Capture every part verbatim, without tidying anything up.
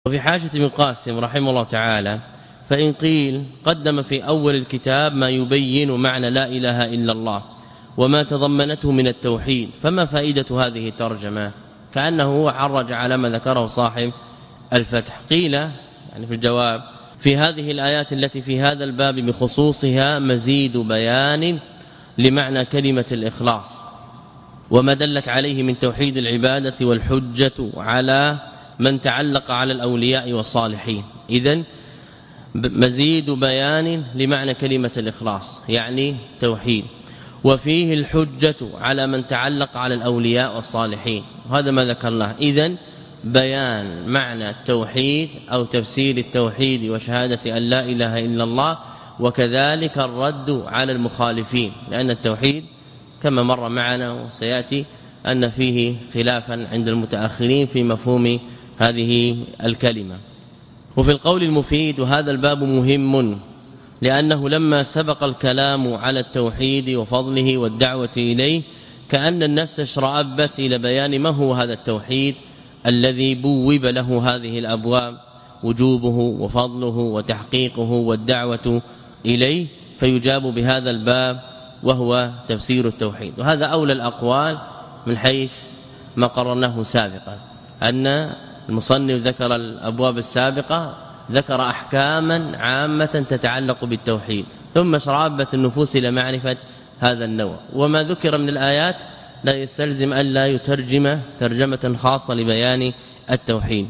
وفي حاشة ابن قاسم رحمه الله تعالى فإن قيل قدم في أول الكتاب ما يبين معنى لا إله إلا الله وما تضمنته من التوحيد، فما فائدة هذه الترجمة؟ كأنه عرج على ما ذكره صاحب الفتح. قيل يعني في الجواب في هذه الآيات التي في هذا الباب بخصوصها مزيد بيان لمعنى كلمة الإخلاص وما دلت عليه من توحيد العبادة والحجة على من تعلق على الأولياء والصالحين. إذن مزيد بيان لمعنى كلمة الإخلاص يعني توحيد، وفيه الحجة على من تعلق على الأولياء والصالحين، وهذا ما ذكرناه. إذن بيان معنى التوحيد أو تفسير التوحيد وشهادة أن لا إله إلا الله، وكذلك الرد على المخالفين، لأن التوحيد كما مر معنا وسيأتي أن فيه خلافا عند المتأخرين في مفهوم هذه الكلمة. وفي القول المفيد وهذا الباب مهم لأنه لما سبق الكلام على التوحيد وفضله والدعوة إليه كأن النفس اشرأبت إلى بيان ما هو هذا التوحيد الذي بوب له هذه الأبواب، وجوبه وفضله وتحقيقه والدعوة إليه، فيجاب بهذا الباب وهو تفسير التوحيد. وهذا أولى الأقوال من حيث ما قررناه سابقا، أن المصنف ذكر الأبواب السابقة ذكر أحكاما عامة تتعلق بالتوحيد، ثم شرابت النفوس إلى معرفة هذا النوع. وما ذكر من الآيات لا يستلزم أن لا يترجم ترجمة خاصة لبيان التوحيد.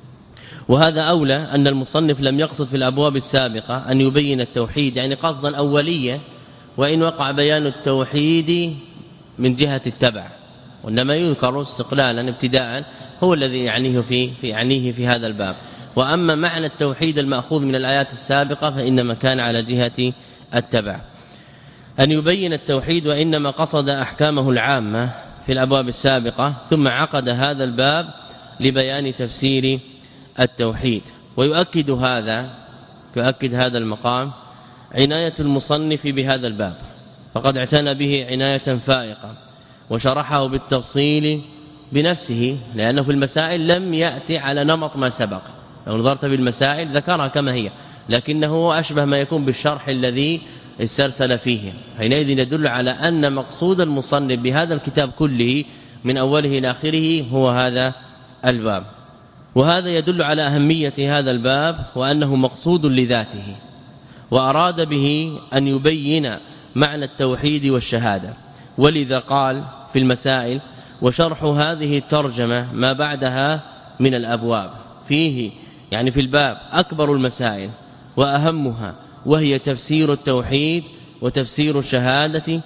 وهذا أولى أن المصنف لم يقصد في الأبواب السابقة أن يبين التوحيد يعني قصدا أوليا، وإن وقع بيان التوحيد من جهة التبع، وإنما يذكر استقلالا ابتداء هو الذي يعنيه في في يعنيه في هذا الباب. وأما معنى التوحيد المأخوذ من الآيات السابقة فإنما كان على جهة التبع. أن يبين التوحيد وإنما قصد أحكامه العامة في الأبواب السابقة، ثم عقد هذا الباب لبيان تفسير التوحيد. ويؤكد هذا يؤكد هذا المقام عناية المصنف بهذا الباب، فقد اعتنى به عناية فائقة وشرحه بالتفصيل بنفسه، لأنه في المسائل لم يأتي على نمط ما سبق. لو نظرت بالمسائل ذكرها كما هي، لكنه أشبه ما يكون بالشرح الذي استرسل فيه. حينئذ يدل على أن مقصود المصنف بهذا الكتاب كله من أوله إلى آخره هو هذا الباب. وهذا يدل على أهمية هذا الباب وأنه مقصود لذاته، وأراد به أن يبين معنى التوحيد والشهادة. ولذا قال في المسائل وشرح هذه الترجمة ما بعدها من الأبواب، فيه يعني في الباب أكبر المسائل وأهمها، وهي تفسير التوحيد وتفسير الشهادة،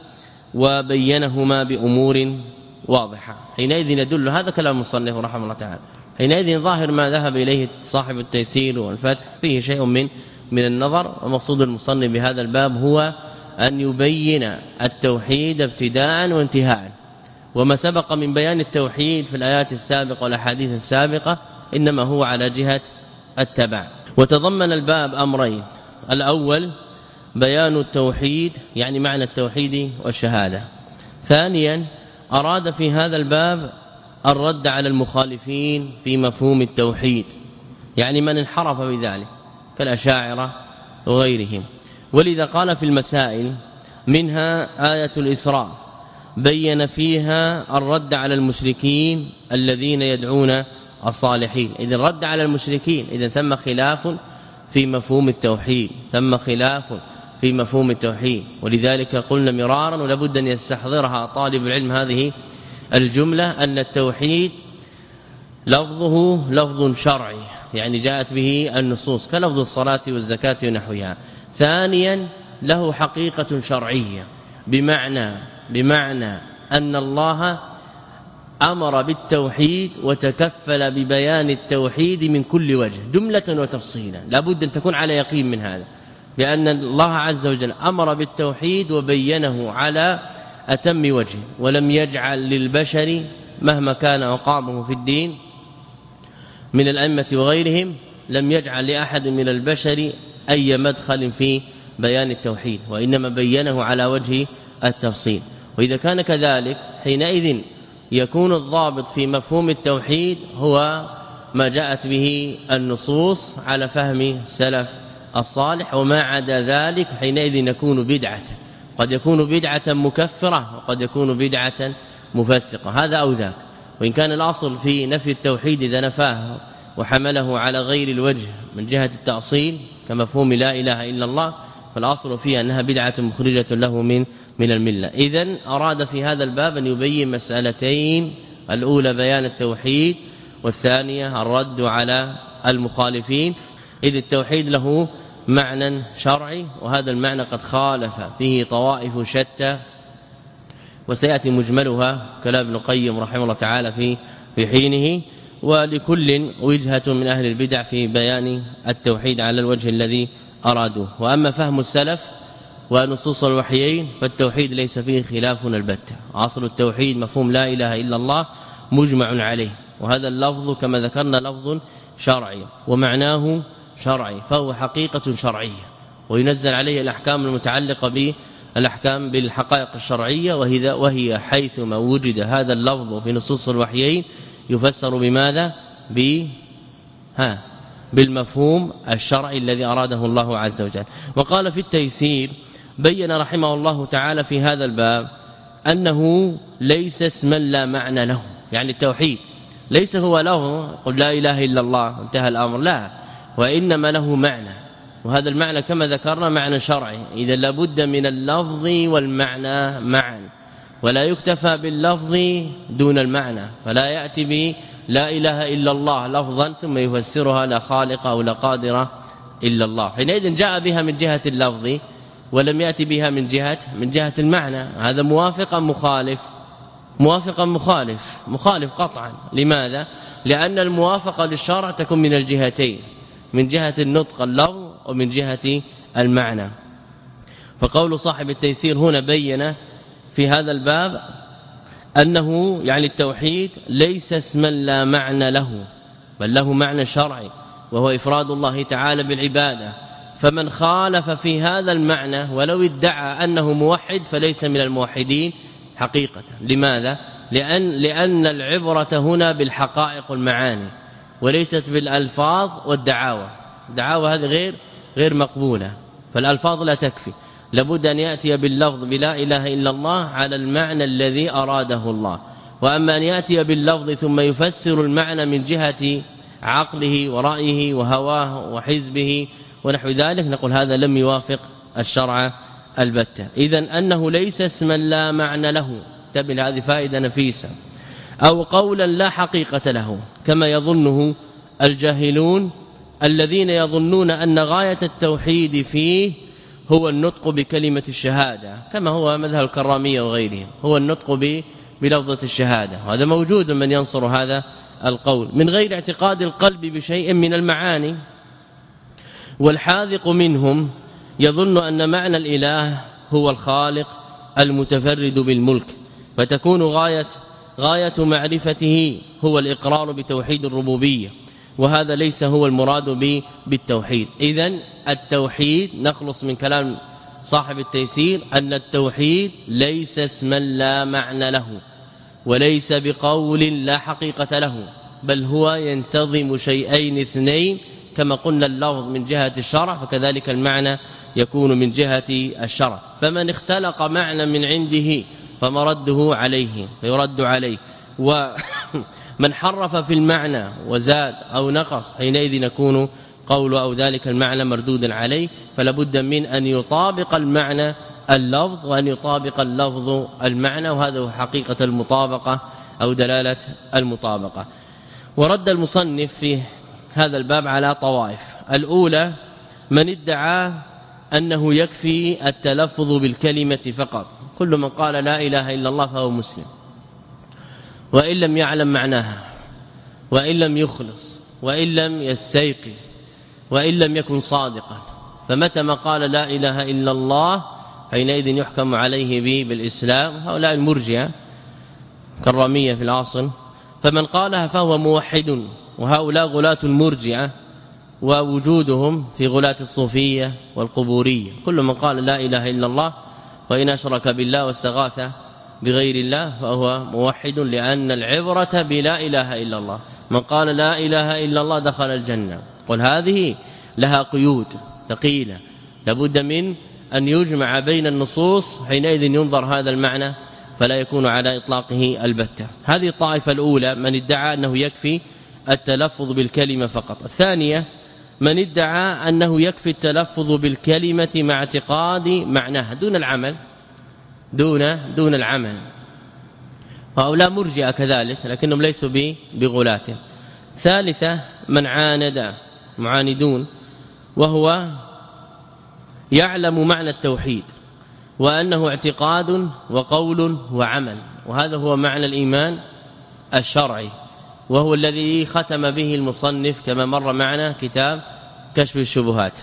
وبينهما بأمور واضحة. حينئذ يدل هذا كلام المصنف رحمه الله تعالى، حينئذ ظاهر ما ذهب إليه صاحب التيسير والفتح فيه شيء من من النظر. ومقصود المصنف بهذا الباب هو أن يبين التوحيد ابتداء وانتهاء، وما سبق من بيان التوحيد في الآيات السابقة والأحاديث السابقة إنما هو على جهة التبع. وتضمن الباب أمرين: الأول بيان التوحيد يعني معنى التوحيد والشهادة، ثانيا أراد في هذا الباب الرد على المخالفين في مفهوم التوحيد، يعني من انحرف بذلك كالأشاعرة وغيرهم. ولذا قال في المسائل منها آية الإسراء بين فيها الرد على المشركين الذين يدعون الصالحين. إذن رد على المشركين، إذن ثم خلاف في مفهوم التوحيد، ثم خلاف في مفهوم التوحيد. ولذلك قلنا مرارا ولابد أن يستحضرها طالب العلم هذه الجملة، أن التوحيد لفظه لفظ شرعي يعني جاءت به النصوص كلفظ الصلاة والزكاة ونحوها. ثانيا له حقيقة شرعية، بمعنى بمعنى أن الله أمر بالتوحيد وتكفل ببيان التوحيد من كل وجه جملة وتفصيلا. لابد أن تكون على يقين من هذا، بأن الله عز وجل أمر بالتوحيد وبينه على أتم وجه، ولم يجعل للبشر مهما كان مقامه في الدين من الأئمة وغيرهم، لم يجعل لأحد من البشر أي مدخل في بيان التوحيد، وإنما بينه على وجه التفصيل. وإذا كان كذلك حينئذ يكون الضابط في مفهوم التوحيد هو ما جاءت به النصوص على فهم السلف الصالح، وما عدا ذلك حينئذ يكون بدعة، قد يكون بدعة مكفرة وقد يكون بدعة مفسقة، هذا أو ذاك. وإن كان الأصل في نفي التوحيد إذا نفاه وحمله على غير الوجه من جهة التأصيل كمفهوم لا إله إلا الله، فالأصل فيها أنها بدعة مخرجة له من من الملة. إذن أراد في هذا الباب أن يبين مسألتين: الأولى بيان التوحيد، والثانية الرد على المخالفين، إذ التوحيد له معنى شرعي، وهذا المعنى قد خالف فيه طوائف شتى، وسيأتي مجملها كلام ابن القيم رحمه الله تعالى في في حينه، ولكل وجهة من أهل البدع في بيان التوحيد على الوجه الذي أرادوه. وأما فهم السلف ونصوص الوحيين فالتوحيد ليس فيه خلاف البتة، أصل التوحيد مفهوم لا إله إلا الله مجمع عليه، وهذا اللفظ كما ذكرنا لفظ شرعي ومعناه شرعي، فهو حقيقة شرعية، وينزل عليه الأحكام المتعلقة بالأحكام بالحقائق الشرعية، وهي وهي حيثما وجد هذا اللفظ في نصوص الوحيين يفسر بماذا؟ ب ها بالمفهوم الشرعي الذي أراده الله عز وجل. وقال في التيسير بين رحمه الله تعالى في هذا الباب أنه ليس اسما لا معنى له، يعني التوحيد ليس هو له قل لا إله إلا الله انتهى الأمر، لا، وإنما له معنى، وهذا المعنى كما ذكرنا معنى شرعي، إذا لابد من اللفظ والمعنى معا، ولا يكتفى باللفظ دون المعنى، فلا يأتي به لا إله إلا الله لفظا ثم يفسرها لا خالق أو لا قادر إلا الله، حينئذ جاء بها من جهة اللفظ ولم يأتي بها من جهة من جهة المعنى، هذا موافقا مخالف موافقا مخالف مخالف قطعا. لماذا؟ لأن الموافقة للشرع تكون من الجهتين، من جهة النطق اللفظ ومن جهة المعنى. فقول صاحب التيسير هنا بين في هذا الباب أنه يعني التوحيد ليس اسما لا معنى له، بل له معنى شرعي وهو إفراد الله تعالى بالعبادة، فمن خالف في هذا المعنى ولو ادعى أنه موحد فليس من الموحدين حقيقة. لماذا؟ لأن لأن العبرة هنا بالحقائق والمعاني وليست بالألفاظ والدعاوى، الدعاوى هذه غير غير مقبولة، فالألفاظ لا تكفي، لابد أن يأتي باللفظ بلا إله إلا الله على المعنى الذي أراده الله. وأما أن يأتي باللفظ ثم يفسر المعنى من جهة عقله ورأيه وهواه وحزبه ونحو ذلك، نقول هذا لم يوافق الشرع البتة. إذن أنه ليس اسما لا معنى له، تبين هذه فائدة نفيسة، أو قولا لا حقيقة له كما يظنه الجاهلون الذين يظنون أن غاية التوحيد فيه هو النطق بكلمة الشهادة، كما هو مذهب الكرامية وغيرهم، هو النطق بلفظة الشهادة، وهذا موجود من ينصر هذا القول من غير اعتقاد القلب بشيء من المعاني. والحاذق منهم يظن أن معنى الإله هو الخالق المتفرد بالملك، فتكون غاية غاية معرفته هو الإقرار بتوحيد الربوبية، وهذا ليس هو المراد بالتوحيد. إذن التوحيد نخلص من كلام صاحب التيسير أن التوحيد ليس اسما لا معنى له، وليس بقول لا حقيقة له، بل هو ينتظم شيئين اثنين، كما قلنا اللفظ من جهة الشرع فكذلك المعنى يكون من جهة الشرع. فمن اختلق معنى من عنده فمرده عليه فيرد عليه، ومن حرف في المعنى وزاد أو نقص حينئذ يكون قول أو ذلك المعنى مردودا عليه. فلا بد من أن يطابق المعنى اللفظ وأن يطابق اللفظ المعنى، وهذا هو حقيقة المطابقة أو دلالة المطابقة. ورد المصنف في هذا الباب على طوائف: الأولى من ادعى أنه يكفي التلفظ بالكلمة فقط، كل من قال لا إله إلا الله فهو مسلم، وإن لم يعلم معناها، وإن لم يخلص، وإن لم يستيقن، وإن لم يكن صادقا، فمتى ما قال لا إله إلا الله حينئذ يحكم عليه به بالإسلام. هؤلاء المرجئة كرامية في الأصل، فمن قالها فهو موحد، وهؤلاء غلاة المرجئة ووجودهم في غلاة الصوفية والقبورية، كل من قال لا إله إلا الله وإن أشرك بالله واستغاث بغير الله فهو موحد، لأن العبرة بلا إله إلا الله. من قال لا إله إلا الله دخل الجنة. قل هذه لها قيود ثقيلة، لابد من أن يجمع بين النصوص، حينئذ ينظر هذا المعنى فلا يكون على إطلاقه البتة. هذه الطائفة الأولى من ادعى أنه يكفي التلفظ بالكلمة فقط. الثانية من ادعى أنه يكفي التلفظ بالكلمة مع اعتقاد معناها دون العمل دون دون العمل. هؤلاء مرجئة كذلك لكنهم ليسوا بغلاة. ثالثة من عاند معاندون، وهو يعلم معنى التوحيد وأنه اعتقاد وقول وعمل، وهذا هو معنى الإيمان الشرعي، وهو الذي ختم به المصنف كما مر معنا كتاب كشف الشبهات.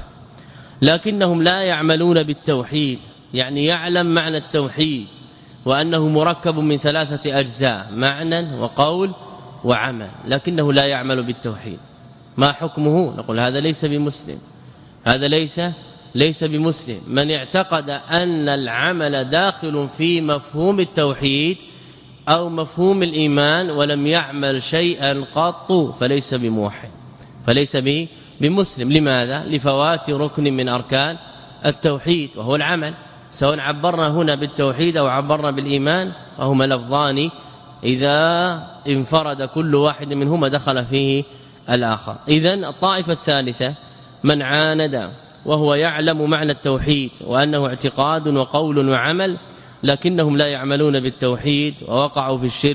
لكنهم لا يعملون بالتوحيد، يعني يعلم معنى التوحيد وأنه مركب من ثلاثة أجزاء، معنى وقول وعمل، لكنه لا يعمل بالتوحيد. ما حكمه؟ نقول هذا ليس بمسلم، هذا ليس ليس بمسلم. من اعتقد أن العمل داخل في مفهوم التوحيد أو مفهوم الإيمان ولم يعمل شيئا قط فليس بموحد، فليس بمسلم. لماذا؟ لفوات ركن من أركان التوحيد وهو العمل، سواء عبرنا هنا بالتوحيد أو عبرنا بالإيمان، وهما لفظان إذا انفرد كل واحد منهما دخل فيه الآخر. إذن الطائفة الثالثة من عاند وهو يعلم معنى التوحيد وأنه اعتقاد وقول وعمل، لكنهم لا يعملون بالتوحيد ووقعوا في الشرك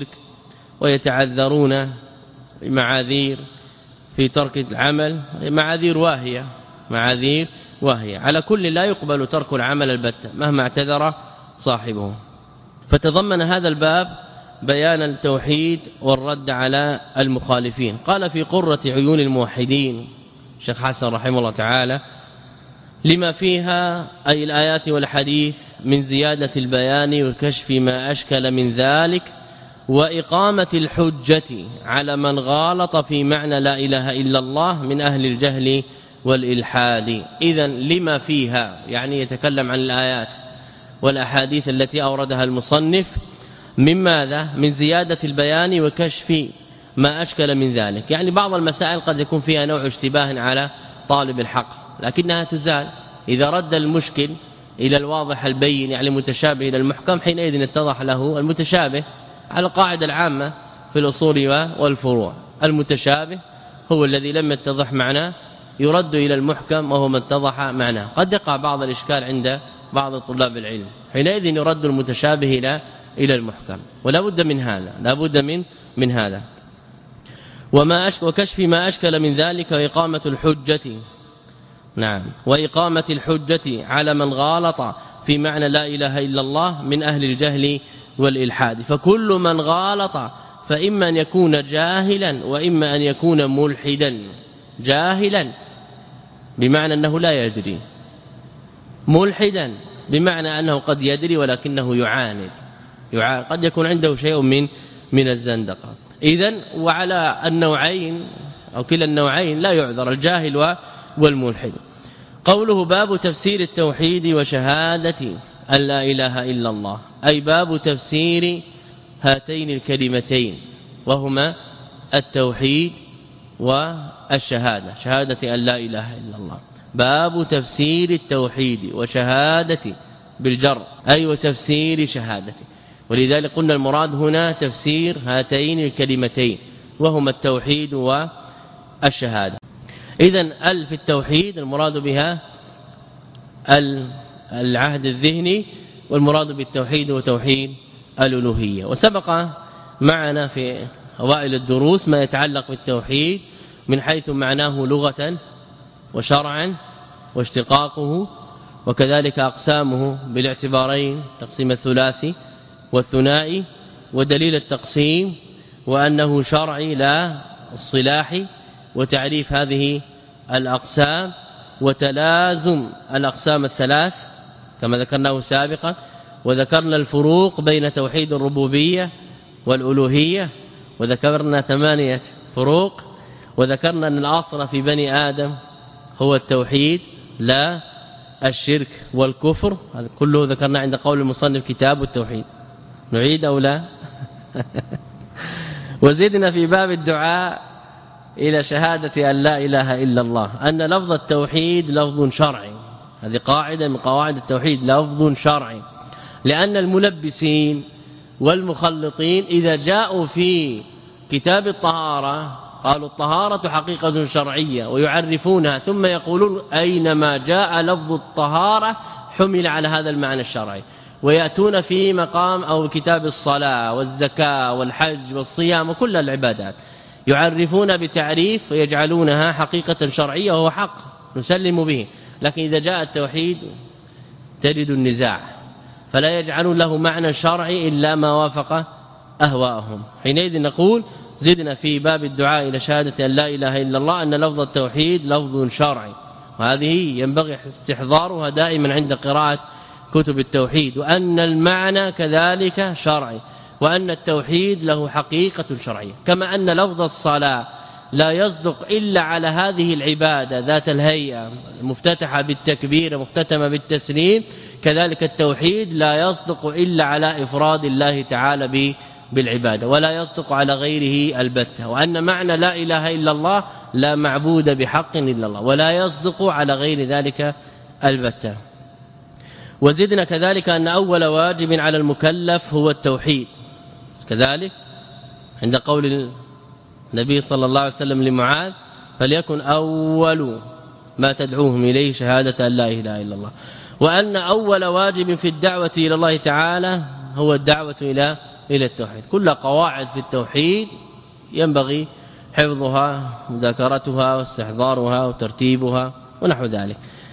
ويتعذرون بمعاذير في ترك العمل، معاذير واهية معاذير واهية. على كل لا يقبل ترك العمل البتة مهما اعتذر صاحبه. فتضمن هذا الباب بيان التوحيد والرد على المخالفين. قال في قرة عيون الموحدين شيخ حسن رحمه الله تعالى: لما فيها أي الآيات والحديث من زيادة البيان وكشف ما أشكل من ذلك وإقامة الحجة على من غالط في معنى لا إله إلا الله من أهل الجهل والإلحاد. إذن لما فيها يعني يتكلم عن الآيات والأحاديث التي أوردها المصنف من ماذا؟ من زيادة البيان وكشف ما أشكل من ذلك. يعني بعض المسائل قد يكون فيها نوع اشتباه على طالب الحق لكنها تزال إذا رد المشكل إلى الواضح البين، يعني المتشابه إلى المحكم، حينئذ اتضح له المتشابه على القاعدة العامة في الأصول والفروع. المتشابه هو الذي لم يتضح معناه يرد إلى المحكم وهو ما اتضح معناه. قد يقع بعض الإشكال عند بعض طلاب العلم، حينئذ يرد المتشابه إلى إلى المحكم، ولا بد من هذا لا بد من من هذا وما أشك وكشف ما أشكل من ذلك وإقامة الحجة. نعم، وإقامة الحجة على من غالط في معنى لا إله إلا الله من أهل الجهل والإلحاد. فكل من غالط فإما أن يكون جاهلا وإما أن يكون ملحدا. جاهلا بمعنى أنه لا يدري، ملحدا بمعنى أنه قد يدري ولكنه يعاند، يعاند قد يكون عنده شيء من من الزندقة. إذن وعلى النوعين أو كلا النوعين لا يعذر الجاهل والملحد. قوله باب تفسير التوحيد وشهادة أن لا إله إلا الله، أي باب تفسير هاتين الكلمتين وهما التوحيد والشهادة، شهادة أن لا إله إلا الله. باب تفسير التوحيد وشهادة بالجر أي وتفسير شهادته، ولذلك قلنا المراد هنا تفسير هاتين الكلمتين وهما التوحيد والشهادة. إذن ال في التوحيد المراد بها العهد الذهني، والمراد بالتوحيد وتوحيد الألوهية. وسبق معنا في أوائل الدروس ما يتعلق بالتوحيد من حيث معناه لغة وشرعا واشتقاقه وكذلك أقسامه بالاعتبارين، تقسيم الثلاثي والثنائي ودليل التقسيم وأنه شرعي لا الصلاحي، وتعريف هذه الأقسام وتلازم الأقسام الثلاث كما ذكرناه سابقا. وذكرنا الفروق بين توحيد الربوبية والألوهية، وذكرنا ثمانية فروق، وذكرنا أن الأصل في بني آدم هو التوحيد لا الشرك والكفر. هذا كله ذكرنا عند قول المصنف كتاب التوحيد. نعيد أو لا؟ وزدنا في باب الدعاء إلى شهادة أن لا إله إلا الله أن لفظ التوحيد لفظ شرعي. هذه قاعدة من قواعد التوحيد، لفظ شرعي، لأن الملبسين والمخلطين إذا جاءوا في كتاب الطهارة قالوا الطهارة حقيقة شرعية ويعرفونها، ثم يقولون أينما جاء لفظ الطهارة حمل على هذا المعنى الشرعي، ويأتون في مقام أو كتاب الصلاة والزكاة والحج والصيام وكل العبادات يعرفون بتعريف ويجعلونها حقيقة شرعية وهو حق نسلم به، لكن إذا جاء التوحيد تجد النزاع، فلا يجعلون له معنى شرعي إلا ما وافق أهواءهم. حينئذ نقول زدنا في باب الدعاء إلى شهادة أن لا إله إلا الله أن لفظ التوحيد لفظ شرعي، وهذه ينبغي استحضارها دائما عند قراءة كتب التوحيد، وأن المعنى كذلك شرعي، وأن التوحيد له حقيقة شرعية، كما أن لفظ الصلاة لا يصدق إلا على هذه العبادة ذات الهيئة مفتتحة بالتكبير مختتمة بالتسليم، كذلك التوحيد لا يصدق إلا على إفراد الله تعالى بالعبادة ولا يصدق على غيره البتة، وأن معنى لا إله إلا الله لا معبود بحق إلا الله ولا يصدق على غير ذلك البتة. وزدنا كذلك أن أول واجب على المكلف هو التوحيد، كذلك عند قول النبي صلى الله عليه وسلم لمعاذ فليكن أول ما تدعوهم إليه شهادة أن لا إله إلا الله، وأن أول واجب في الدعوة إلى الله تعالى هو الدعوة إلى إلى التوحيد. كل قواعد في التوحيد ينبغي حفظها مذاكرتها واستحضارها وترتيبها ونحو ذلك.